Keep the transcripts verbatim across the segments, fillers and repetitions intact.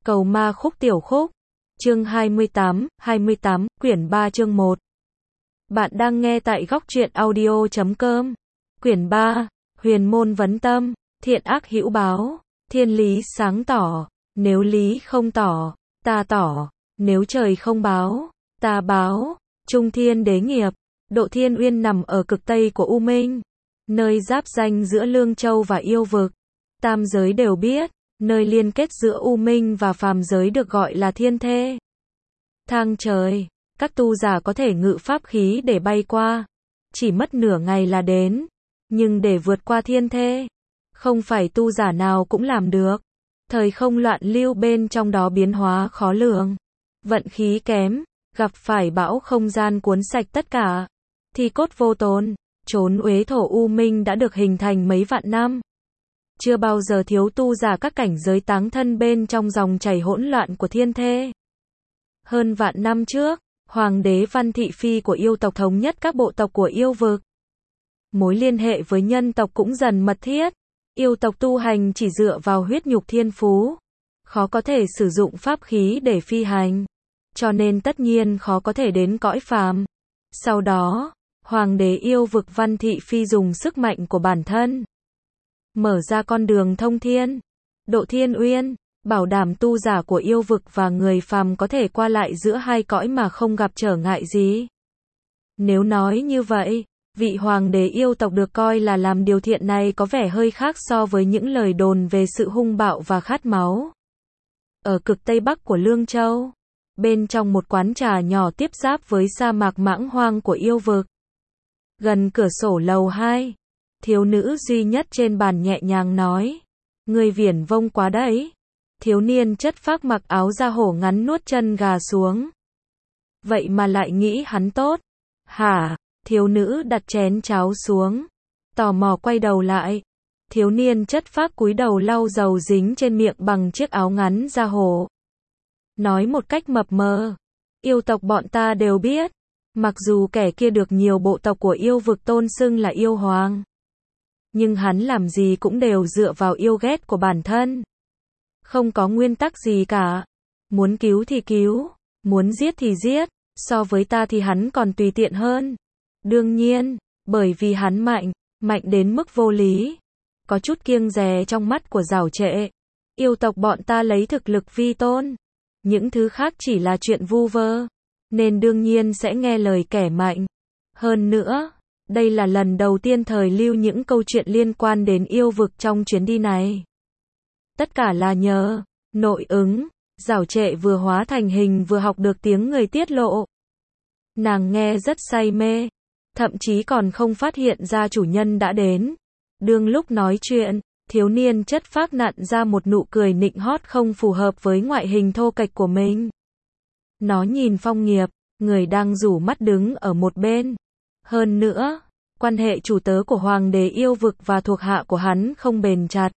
Cầu ma khúc tiểu khúc. Chương hai mươi tám, hai mươi tám, quyển ba chương một. Bạn đang nghe tại góc truyện audio chấm com. Quyển ba, huyền môn vấn tâm, thiện ác hữu báo, thiên lý sáng tỏ, nếu lý không tỏ, ta tỏ, nếu trời không báo, ta báo, trung thiên đế nghiệp, Độ Thiên Uyên nằm ở cực tây của U Minh, nơi giáp ranh giữa Lương Châu và yêu vực. Tam giới đều biết, nơi liên kết giữa U Minh và phàm giới được gọi là thiên thê. Thang trời, các tu giả có thể ngự pháp khí để bay qua, chỉ mất nửa ngày là đến, nhưng để vượt qua thiên thê, không phải tu giả nào cũng làm được. Thời không loạn lưu bên trong đó biến hóa khó lường, vận khí kém, gặp phải bão không gian cuốn sạch tất cả, thì cốt vô tồn, chốn uế thổ U Minh đã được hình thành mấy vạn năm. Chưa bao giờ thiếu tu giả các cảnh giới táng thân bên trong dòng chảy hỗn loạn của thiên thê. Hơn vạn năm trước, Hoàng đế Văn Thị Phi của yêu tộc thống nhất các bộ tộc của yêu vực. Mối liên hệ với nhân tộc cũng dần mật thiết. Yêu tộc tu hành chỉ dựa vào huyết nhục thiên phú, khó có thể sử dụng pháp khí để phi hành, cho nên tất nhiên khó có thể đến cõi phàm. Sau đó, Hoàng đế yêu vực Văn Thị Phi dùng sức mạnh của bản thân, mở ra con đường thông thiên, Độ Thiên Uyên, bảo đảm tu giả của yêu vực và người phàm có thể qua lại giữa hai cõi mà không gặp trở ngại gì. Nếu nói như vậy, vị hoàng đế yêu tộc được coi là làm điều thiện này có vẻ hơi khác so với những lời đồn về sự hung bạo và khát máu. Ở cực tây bắc của Lương Châu, bên trong một quán trà nhỏ tiếp giáp với sa mạc mãng hoang của yêu vực, gần cửa sổ lầu hai, thiếu nữ duy nhất trên bàn nhẹ nhàng nói: "Người viển vông quá đấy." Thiếu niên chất phác mặc áo da hổ ngắn nuốt chân gà xuống. "Vậy mà lại nghĩ hắn tốt." "Hả?" Thiếu nữ đặt chén cháo xuống, tò mò quay đầu lại. Thiếu niên chất phác cúi đầu lau dầu dính trên miệng bằng chiếc áo ngắn da hổ. Nói một cách mập mờ: "Yêu tộc bọn ta đều biết, mặc dù kẻ kia được nhiều bộ tộc của yêu vực tôn xưng là yêu hoàng, nhưng hắn làm gì cũng đều dựa vào yêu ghét của bản thân. Không có nguyên tắc gì cả. Muốn cứu thì cứu, muốn giết thì giết, so với ta thì hắn còn tùy tiện hơn. Đương nhiên, bởi vì hắn mạnh, mạnh đến mức vô lý, có chút kiêng dè trong mắt của Giảo Trệ. Yêu tộc bọn ta lấy thực lực vi tôn, những thứ khác chỉ là chuyện vu vơ, nên đương nhiên sẽ nghe lời kẻ mạnh. Hơn nữa, đây là lần đầu tiên thời lưu những câu chuyện liên quan đến yêu vực trong chuyến đi này. Tất cả là nhờ nội ứng." Giảo Trệ vừa hóa thành hình vừa học được tiếng người tiết lộ. Nàng nghe rất say mê, thậm chí còn không phát hiện ra chủ nhân đã đến. Đương lúc nói chuyện, thiếu niên chất phác nặn ra một nụ cười nịnh hót không phù hợp với ngoại hình thô kệch của mình. Nó nhìn Phong Nghiệp, người đang rủ mắt đứng ở một bên. Hơn nữa, quan hệ chủ tớ của hoàng đế yêu vực và thuộc hạ của hắn không bền chặt.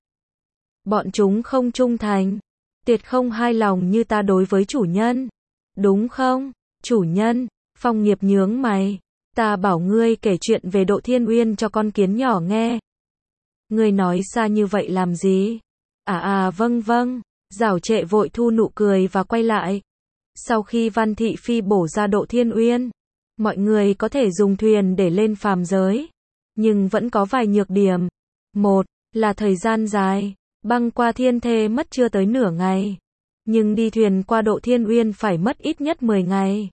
Bọn chúng không trung thành, tuyệt không hài lòng như ta đối với chủ nhân. Đúng không, chủ nhân? Phong Nghiệp nhướng mày. Ta bảo ngươi kể chuyện về Độ Thiên Uyên cho con kiến nhỏ nghe. Ngươi nói xa như vậy làm gì? À à vâng vâng. Giảo Trệ vội thu nụ cười và quay lại. Sau khi Văn Thị Phi bổ ra Độ Thiên Uyên, mọi người có thể dùng thuyền để lên phàm giới, nhưng vẫn có vài nhược điểm. Một là thời gian dài, băng qua thiên thê mất chưa tới nửa ngày, nhưng đi thuyền qua Độ Thiên Uyên phải mất ít nhất mười ngày.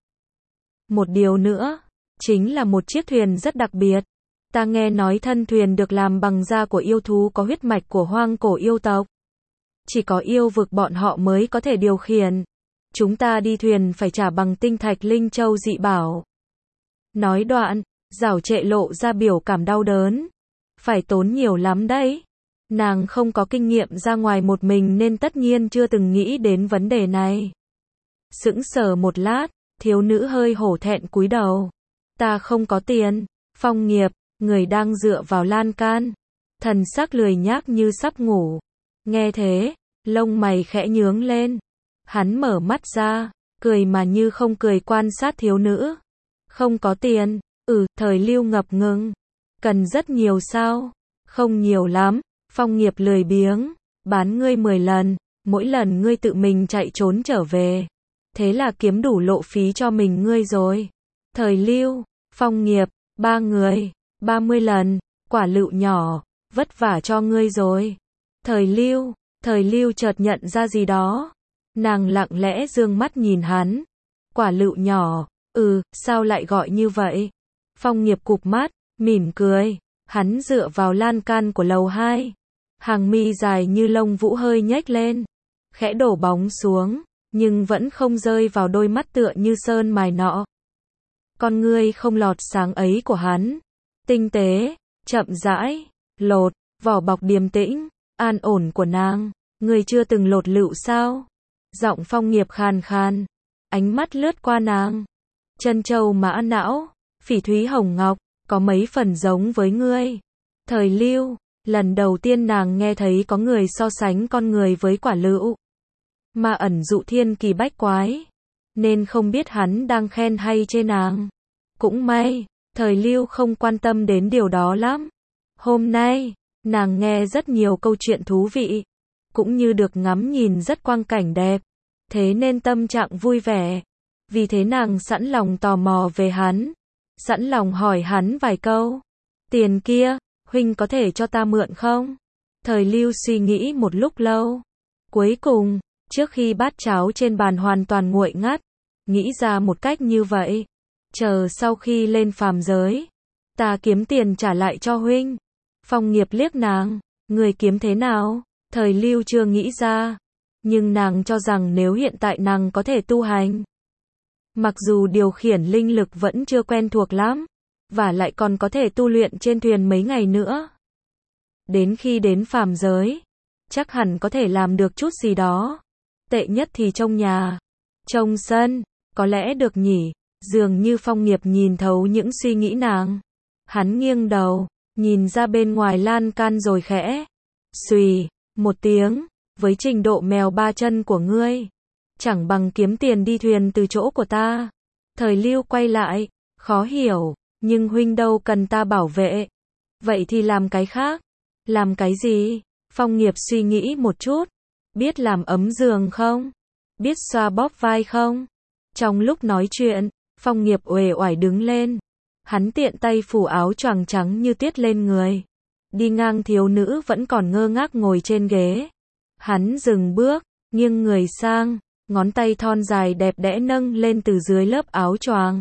Một điều nữa, chính là một chiếc thuyền rất đặc biệt. Ta nghe nói thân thuyền được làm bằng da của yêu thú có huyết mạch của hoang cổ yêu tộc. Chỉ có yêu vực bọn họ mới có thể điều khiển. Chúng ta đi thuyền phải trả bằng tinh thạch linh châu dị bảo." Nói đoạn, Giảo Trệ lộ ra biểu cảm đau đớn. Phải tốn nhiều lắm đấy. Nàng không có kinh nghiệm ra ngoài một mình nên tất nhiên chưa từng nghĩ đến vấn đề này. Sững sờ một lát, thiếu nữ hơi hổ thẹn cúi đầu. "Ta không có tiền." Phong Nghiệp, người đang dựa vào lan can, thần sắc lười nhác như sắp ngủ. Nghe thế, lông mày khẽ nhướng lên. Hắn mở mắt ra, cười mà như không cười quan sát thiếu nữ. "Không có tiền?" "Ừ." Thời lưu ngập ngừng. "Cần rất nhiều sao?" "Không nhiều lắm." Phong Nghiệp lười biếng. "Bán ngươi mười lần, mỗi lần ngươi tự mình chạy trốn trở về. Thế là kiếm đủ lộ phí cho mình ngươi rồi. Thời Lưu, Phong Nghiệp, ba người, ba mươi lần, Quả Lựu nhỏ, vất vả cho ngươi rồi. Thời Lưu, Thời Lưu chợt nhận ra gì đó. Nàng lặng lẽ dương mắt nhìn hắn. Quả Lựu nhỏ, ừ, sao lại gọi như vậy? Phong Nghiệp cụp mắt, mỉm cười. Hắn dựa vào lan can của lầu hai. Hàng mi dài như lông vũ hơi nhếch lên. Khẽ đổ bóng xuống, nhưng vẫn không rơi vào đôi mắt tựa như sơn mài nọ. Con ngươi không lọt sáng ấy của hắn. Tinh tế, chậm rãi, lột, vỏ bọc điềm tĩnh, an ổn của nàng. Ngươi chưa từng lột lựu sao? Giọng Phong Nghiệp khàn khàn. Ánh mắt lướt qua nàng. Chân châu mã não, phỉ thúy hồng ngọc, có mấy phần giống với ngươi. Thời Lưu, lần đầu tiên nàng nghe thấy có người so sánh con người với quả lựu. Mà ẩn dụ thiên kỳ bách quái. Nên không biết hắn đang khen hay chê nàng. Cũng may, Thời Lưu không quan tâm đến điều đó lắm. Hôm nay, nàng nghe rất nhiều câu chuyện thú vị. Cũng như được ngắm nhìn rất quang cảnh đẹp. Thế nên tâm trạng vui vẻ. Vì thế nàng sẵn lòng tò mò về hắn. Sẵn lòng hỏi hắn vài câu. Tiền kia, huynh có thể cho ta mượn không? Thời Lưu suy nghĩ một lúc lâu. Cuối cùng, trước khi bát cháo trên bàn hoàn toàn nguội ngắt, nghĩ ra một cách như vậy. Chờ sau khi lên phàm giới, ta kiếm tiền trả lại cho huynh. Phong Nghiệp liếc nàng, người kiếm thế nào? Thời Lưu chưa nghĩ ra. Nhưng nàng cho rằng nếu hiện tại nàng có thể tu hành. Mặc dù điều khiển linh lực vẫn chưa quen thuộc lắm. Và lại còn có thể tu luyện trên thuyền mấy ngày nữa. Đến khi đến phàm giới, chắc hẳn có thể làm được chút gì đó. Tệ nhất thì trông nhà, trông sân, có lẽ được nhỉ. Dường như Phong Nghiệp nhìn thấu những suy nghĩ nàng. Hắn nghiêng đầu, nhìn ra bên ngoài lan can rồi khẽ. Xùy, một tiếng, với trình độ mèo ba chân của ngươi. Chẳng bằng kiếm tiền đi thuyền từ chỗ của ta. Thời Lưu quay lại, khó hiểu, nhưng huynh đâu cần ta bảo vệ. Vậy thì làm cái khác. Làm cái gì? Phong Nghiệp suy nghĩ một chút. Biết làm ấm giường không? Biết xoa bóp vai không? Trong lúc nói chuyện, Phong Nghiệp uể oải đứng lên. Hắn tiện tay phủ áo choàng trắng như tuyết lên người. Đi ngang thiếu nữ vẫn còn ngơ ngác ngồi trên ghế. Hắn dừng bước, nghiêng người sang, ngón tay thon dài đẹp đẽ nâng lên từ dưới lớp áo choàng.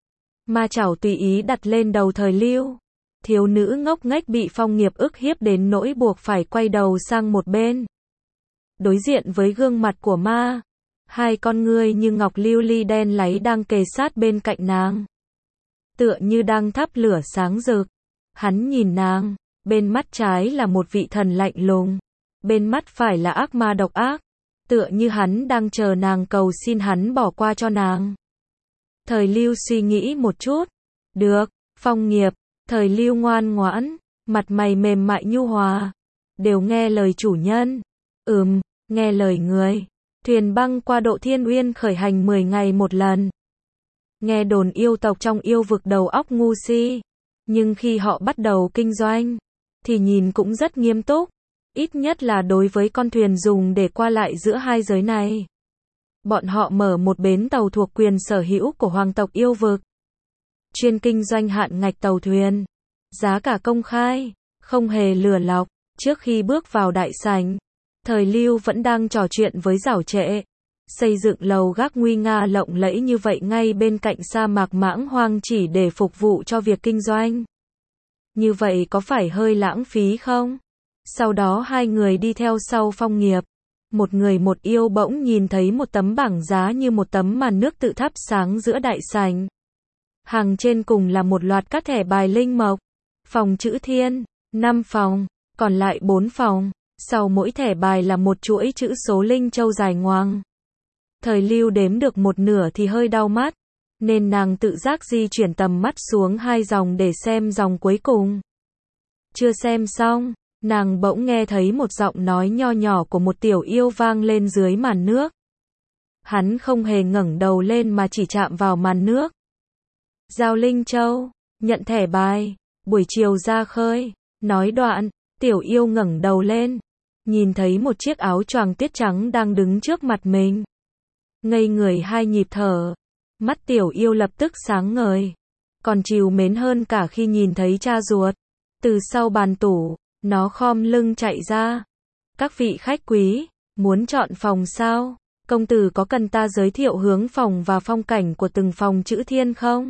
Ma chảo tùy ý đặt lên đầu Thời Lưu. Thiếu nữ ngốc nghếch bị Phong Nghiệp ức hiếp đến nỗi buộc phải quay đầu sang một bên. Đối diện với gương mặt của ma, hai con ngươi như ngọc lưu ly đen láy đang kề sát bên cạnh nàng. Tựa như đang thắp lửa sáng rực. Hắn nhìn nàng, bên mắt trái là một vị thần lạnh lùng, bên mắt phải là ác ma độc ác. Tựa như hắn đang chờ nàng cầu xin hắn bỏ qua cho nàng. Thời Lưu suy nghĩ một chút. Được, Phong Nghiệp. Thời Lưu ngoan ngoãn, mặt mày mềm mại nhu hòa. Đều nghe lời chủ nhân. Ừm, nghe lời người. Thuyền băng qua độ Thiên Uyên khởi hành mười ngày một lần. Nghe đồn yêu tộc trong yêu vực đầu óc ngu si. Nhưng khi họ bắt đầu kinh doanh, thì nhìn cũng rất nghiêm túc. Ít nhất là đối với con thuyền dùng để qua lại giữa hai giới này. Bọn họ mở một bến tàu thuộc quyền sở hữu của hoàng tộc yêu vực. Chuyên kinh doanh hạn ngạch tàu thuyền. Giá cả công khai, không hề lừa lọc. Trước khi bước vào đại sảnh, Thời Lưu vẫn đang trò chuyện với Giảo Trệ. Xây dựng lầu gác nguy nga lộng lẫy như vậy ngay bên cạnh sa mạc mãng hoang chỉ để phục vụ cho việc kinh doanh. Như vậy có phải hơi lãng phí không? Sau đó hai người đi theo sau Phong Nghiệp. Một người một yêu bỗng nhìn thấy một tấm bảng giá như một tấm màn nước tự thắp sáng giữa đại sảnh. Hàng trên cùng là một loạt các thẻ bài linh mộc. Phòng chữ thiên, năm phòng, còn lại bốn phòng. Sau mỗi thẻ bài là một chuỗi chữ số linh châu dài ngoằng. Thời Lưu đếm được một nửa thì hơi đau mắt, nên nàng tự giác di chuyển tầm mắt xuống hai dòng để xem dòng cuối cùng. Chưa xem xong, nàng bỗng nghe thấy một giọng nói nho nhỏ của một tiểu yêu vang lên dưới màn nước. Hắn không hề ngẩng đầu lên mà chỉ chạm vào màn nước. Giao linh châu, nhận thẻ bài, buổi chiều ra khơi. Nói đoạn, tiểu yêu ngẩng đầu lên, nhìn thấy một chiếc áo choàng tiết trắng đang đứng trước mặt mình. Ngây người hai nhịp thở, mắt Tiểu Yêu lập tức sáng ngời, còn trìu mến hơn cả khi nhìn thấy cha ruột. Từ sau bàn tủ, nó khom lưng chạy ra. Các vị khách quý, muốn chọn phòng sao? Công tử có cần ta giới thiệu hướng phòng và phong cảnh của từng phòng chữ thiên không?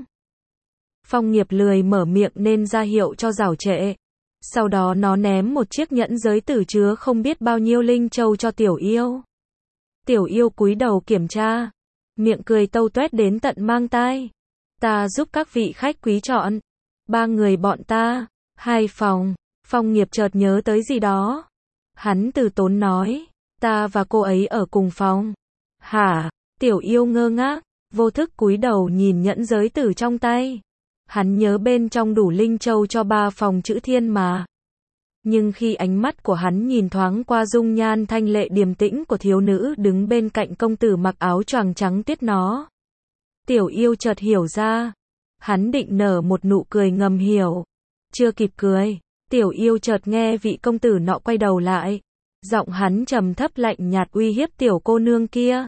Phong Nghiệp lười mở miệng nên ra hiệu cho Giảo Trệ. Sau đó nó ném một chiếc nhẫn giới tử chứa không biết bao nhiêu linh châu cho Tiểu Yêu. Tiểu Yêu cúi đầu kiểm tra, miệng cười tâu tuét đến tận mang tai. Ta giúp các vị khách quý chọn. Ba người bọn ta, hai phòng. Phong Nghiệp chợt nhớ tới gì đó. Hắn từ tốn nói, ta và cô ấy ở cùng phòng. Hả? Tiểu Yêu ngơ ngác, vô thức cúi đầu nhìn nhẫn giới tử trong tay. Hắn nhớ bên trong đủ linh châu cho ba phòng chữ thiên mà. Nhưng khi ánh mắt của hắn nhìn thoáng qua dung nhan thanh lệ điềm tĩnh của thiếu nữ đứng bên cạnh công tử mặc áo choàng trắng tiết nó, Tiểu Yêu chợt hiểu ra. Hắn định nở một nụ cười ngầm hiểu. Chưa kịp cười, Tiểu Yêu chợt nghe vị công tử nọ quay đầu lại. Giọng hắn trầm thấp lạnh nhạt uy hiếp tiểu cô nương kia.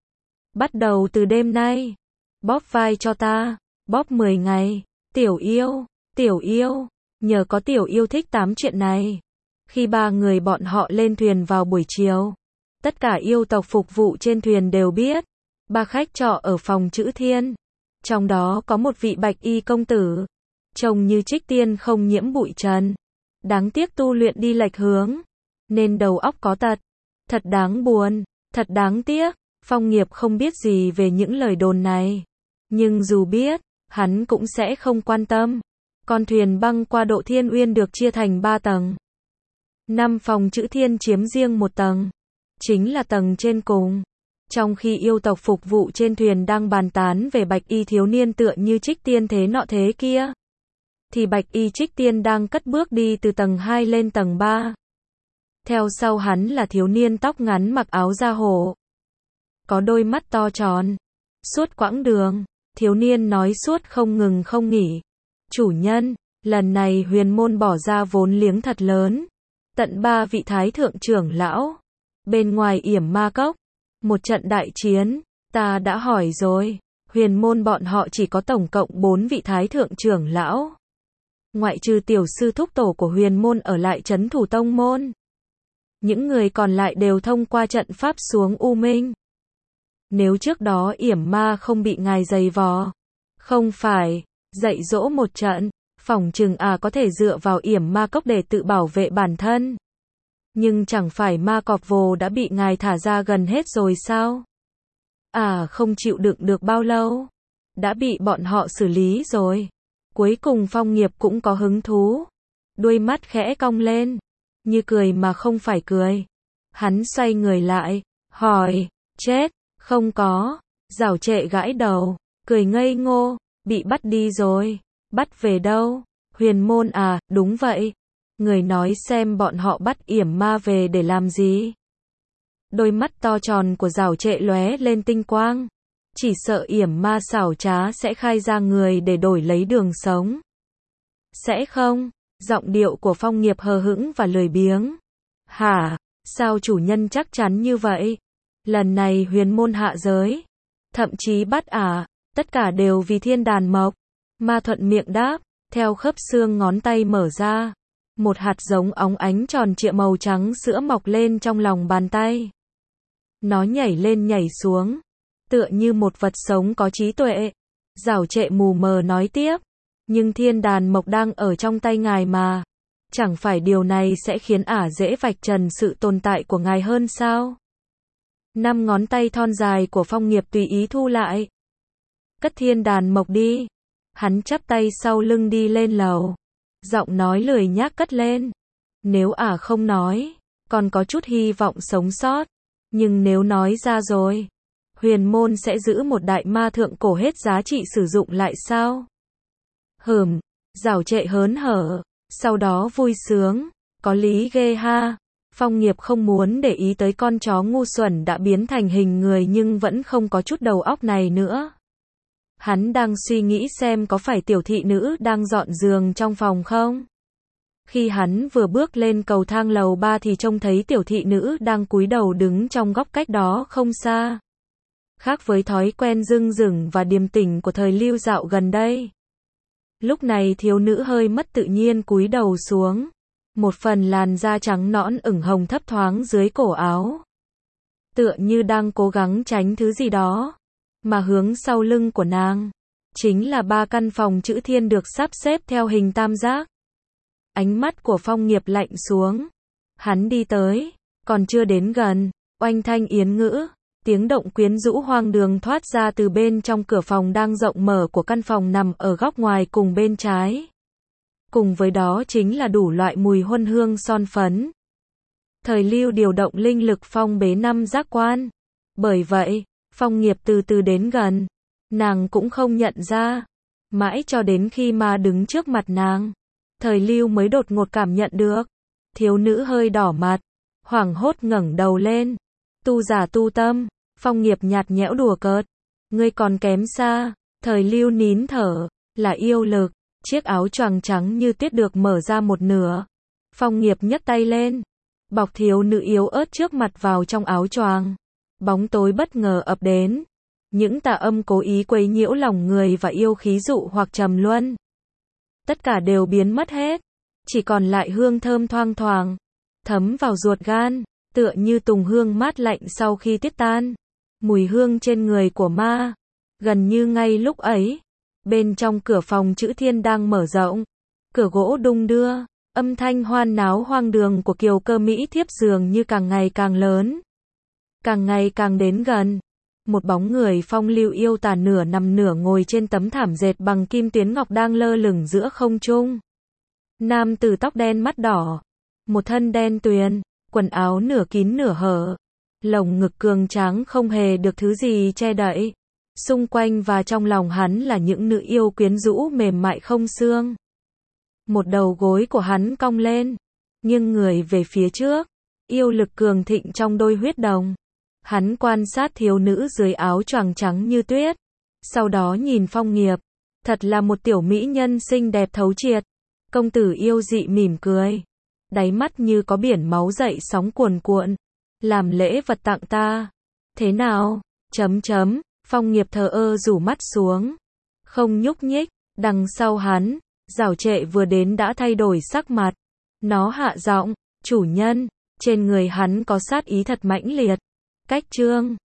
Bắt đầu từ đêm nay, bóp vai cho ta, bóp mười ngày. Tiểu Yêu, Tiểu Yêu, nhờ có Tiểu Yêu thích tám chuyện này. Khi ba người bọn họ lên thuyền vào buổi chiều, tất cả yêu tộc phục vụ trên thuyền đều biết. Ba khách trọ ở phòng chữ thiên. Trong đó có một vị bạch y công tử, trông như trích tiên không nhiễm bụi trần. Đáng tiếc tu luyện đi lệch hướng, nên đầu óc có tật. Thật đáng buồn, thật đáng tiếc. Phong Nghiệp không biết gì về những lời đồn này. Nhưng dù biết, hắn cũng sẽ không quan tâm. Con thuyền băng qua Độ Thiên Uyên được chia thành ba tầng. Năm phòng chữ thiên chiếm riêng một tầng. Chính là tầng trên cùng. Trong khi yêu tộc phục vụ trên thuyền đang bàn tán về bạch y thiếu niên tựa như trích tiên thế nọ thế kia, thì bạch y trích tiên đang cất bước đi từ tầng hai lên tầng ba. Theo sau hắn là thiếu niên tóc ngắn mặc áo da hổ, có đôi mắt to tròn. Suốt quãng đường, thiếu niên nói suốt không ngừng không nghỉ. Chủ nhân, lần này huyền môn bỏ ra vốn liếng thật lớn. Tận ba vị thái thượng trưởng lão. Bên ngoài yểm ma cốc, một trận đại chiến, ta đã hỏi rồi. Huyền môn bọn họ chỉ có tổng cộng bốn vị thái thượng trưởng lão. Ngoại trừ tiểu sư thúc tổ của huyền môn ở lại trấn thủ tông môn. Những người còn lại đều thông qua trận pháp xuống U Minh. Nếu trước đó yểm ma không bị ngài giày vò, không phải dạy dỗ một trận, phỏng chừng à có thể dựa vào yểm ma cốc để tự bảo vệ bản thân. Nhưng chẳng phải ma cọp vồ đã bị ngài thả ra gần hết rồi sao? À không chịu đựng được bao lâu, đã bị bọn họ xử lý rồi. Cuối cùng Phong Nghiệp cũng có hứng thú. Đuôi mắt khẽ cong lên, như cười mà không phải cười. Hắn xoay người lại, hỏi, chết, không có. Giảo Trệ gãi đầu, cười ngây ngô, bị bắt đi rồi. Bắt về đâu? Huyền môn à, đúng vậy. Người nói xem bọn họ bắt yểm ma về để làm gì? Đôi mắt to tròn của Giảo Trệ lóe lên tinh quang. Chỉ sợ yểm ma xảo trá sẽ khai ra người để đổi lấy đường sống. Sẽ không? Giọng điệu của Phong Nghiệp hờ hững và lười biếng. Hả? Sao chủ nhân chắc chắn như vậy? Lần này huyền môn hạ giới, thậm chí bắt ả, tất cả đều vì thiên đàn mộc. Ma thuận miệng đáp, theo khớp xương ngón tay mở ra. Một hạt giống óng ánh tròn trịa màu trắng sữa mọc lên trong lòng bàn tay. Nó nhảy lên nhảy xuống, tựa như một vật sống có trí tuệ. Giảo Trệ mù mờ nói tiếp, nhưng thiên đàn mộc đang ở trong tay ngài mà. Chẳng phải điều này sẽ khiến ả dễ vạch trần sự tồn tại của ngài hơn sao? Năm ngón tay thon dài của Phong Nghiệp tùy ý thu lại. Cất thiên đàn mộc đi. Hắn chắp tay sau lưng đi lên lầu. Giọng nói lười nhác cất lên. Nếu ả không nói, còn có chút hy vọng sống sót. Nhưng nếu nói ra rồi, huyền môn sẽ giữ một đại ma thượng cổ hết giá trị sử dụng lại sao? Hừm, Giảo Trệ hớn hở, sau đó vui sướng, có lý ghê ha. Phong Nghiệp không muốn để ý tới con chó ngu xuẩn đã biến thành hình người nhưng vẫn không có chút đầu óc này nữa. Hắn đang suy nghĩ xem có phải tiểu thị nữ đang dọn giường trong phòng không? Khi hắn vừa bước lên cầu thang lầu ba thì trông thấy tiểu thị nữ đang cúi đầu đứng trong góc cách đó không xa. Khác với thói quen dưng dửng và điềm tĩnh của thời lưu dạo gần đây. Lúc này thiếu nữ hơi mất tự nhiên cúi đầu xuống. Một phần làn da trắng nõn ửng hồng thấp thoáng dưới cổ áo. Tựa như đang cố gắng tránh thứ gì đó. Mà hướng sau lưng của nàng chính là ba căn phòng chữ thiên được sắp xếp theo hình tam giác. Ánh mắt của Phong Nghiệp lạnh xuống. Hắn đi tới, còn chưa đến gần, oanh thanh yến ngữ, tiếng động quyến rũ hoang đường thoát ra từ bên trong cửa phòng đang rộng mở của căn phòng nằm ở góc ngoài cùng bên trái. Cùng với đó chính là đủ loại mùi huân hương son phấn. Thời lưu điều động linh lực phong bế năm giác quan. Bởi vậy, Phong Nghiệp từ từ đến gần. Nàng cũng không nhận ra. Mãi cho đến khi ma đứng trước mặt nàng. Thời lưu mới đột ngột cảm nhận được. Thiếu nữ hơi đỏ mặt. Hoảng hốt ngẩng đầu lên. Tu giả tu tâm. Phong Nghiệp nhạt nhẽo đùa cợt. Ngươi còn kém xa. Thời lưu nín thở. Là yêu lực. Chiếc áo choàng trắng như tuyết được mở ra một nửa. Phong Nghiệp nhấc tay lên. Bọc thiếu nữ yếu ớt trước mặt vào trong áo choàng. Bóng tối bất ngờ ập đến. Những tà âm cố ý quấy nhiễu lòng người và yêu khí dụ hoặc trầm luân. Tất cả đều biến mất hết. Chỉ còn lại hương thơm thoang thoảng. Thấm vào ruột gan. Tựa như tùng hương mát lạnh sau khi tiết tan. Mùi hương trên người của ma. Gần như ngay lúc ấy. Bên trong cửa phòng chữ thiên đang mở rộng. Cửa gỗ đung đưa. Âm thanh hoan náo hoang đường của kiều cơ Mỹ thiếp dường như càng ngày càng lớn. Càng ngày càng đến gần. Một bóng người phong lưu yêu tà nửa nằm nửa ngồi trên tấm thảm dệt bằng kim tuyến ngọc đang lơ lửng giữa không trung. Nam tử tóc đen mắt đỏ. Một thân đen tuyền. Quần áo nửa kín nửa hở. Lồng ngực cường tráng không hề được thứ gì che đậy. Xung quanh và trong lòng hắn là những nữ yêu quyến rũ mềm mại không xương. Một đầu gối của hắn cong lên. Nghiêng người về phía trước. Yêu lực cường thịnh trong đôi huyết đồng. Hắn quan sát thiếu nữ dưới áo choàng trắng như tuyết. Sau đó nhìn Phong Nghiệp. Thật là một tiểu mỹ nhân xinh đẹp thấu triệt. Công tử yêu dị mỉm cười. Đáy mắt như có biển máu dậy sóng cuồn cuộn. Làm lễ vật tặng ta. Thế nào? Chấm chấm. Phong Nghiệp thờ ơ rủ mắt xuống. Không nhúc nhích. Đằng sau hắn. Giảo Trệ vừa đến đã thay đổi sắc mặt. Nó hạ giọng. Chủ nhân. Trên người hắn có sát ý thật mãnh liệt. Cách chương